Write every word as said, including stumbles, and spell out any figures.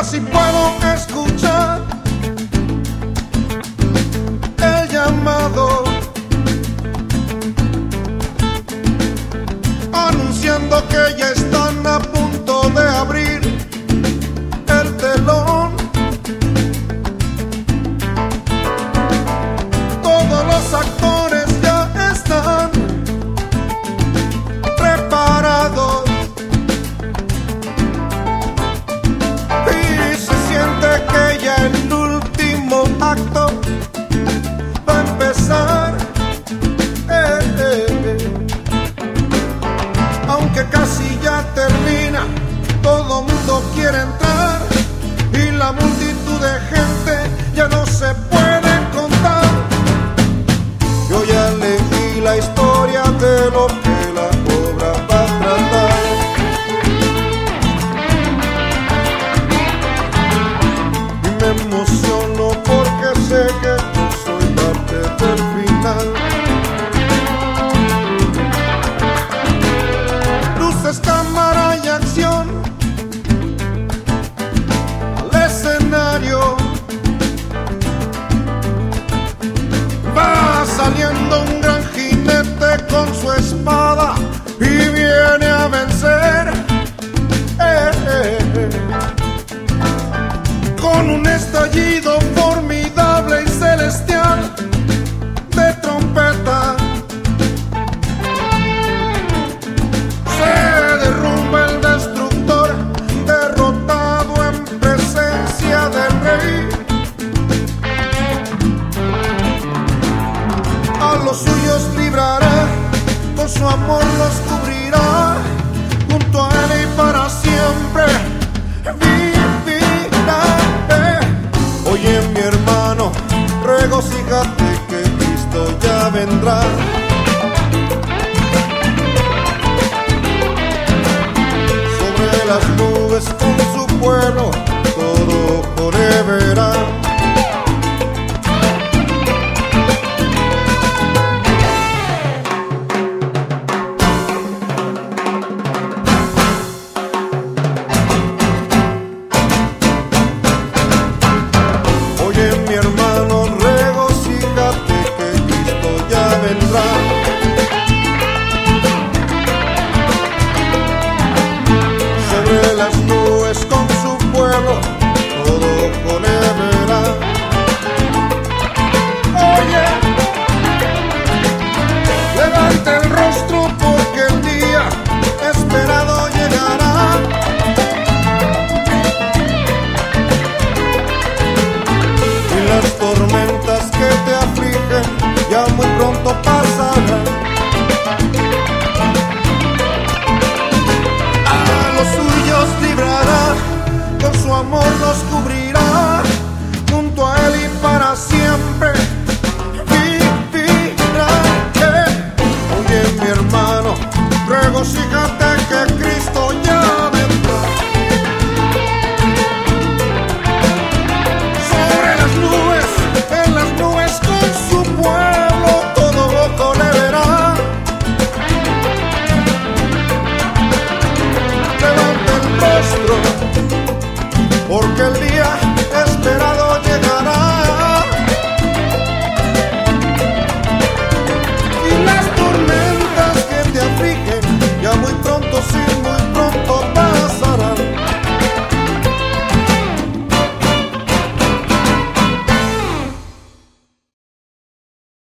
si puedo escuchar el llamado anunciando que ya están a punto de abrir el telón. Todos los actores ya están preparados y se siente que ya el último acto va a empezar. Eh, eh, eh. Aunque casi ya termina, todo mundo quiere entrar y la multitud de gente ya no se puede contar. Yo ya leí la historia de lo que la obra va a tratar. Y me emociono porque sé que yo soy parte del final. Luces, cámara y acción, al escenario va saliendo un gran jinete con su espada y viene a vencer. Eh, eh, eh. Con un estallido formidable y celestial de trompeta se derrumba el destructor, derrotado en presencia del rey. A los suyos librará, con su amor los cubrirá, junto a él y para siempre vivirá. Eh. Oye, mi hermano, regocíjate que Cristo ya vendrá. Sobre las nubes con su pueblo, todo ojo le verá. Mi hermano, regocíjate que Cristo ya vendrá. Sobre las nubes con su pueblo, todo ojo le verá. Oye, levanta el rostro porque el día esperado llegará. Las tormentas que te afligen ya muy pronto pasarán. A los suyos librará, con su amor los cubrirá, junto a él y para siempre vivirá. Eh. Oye, mi hermano, regocíjate que Cristo ya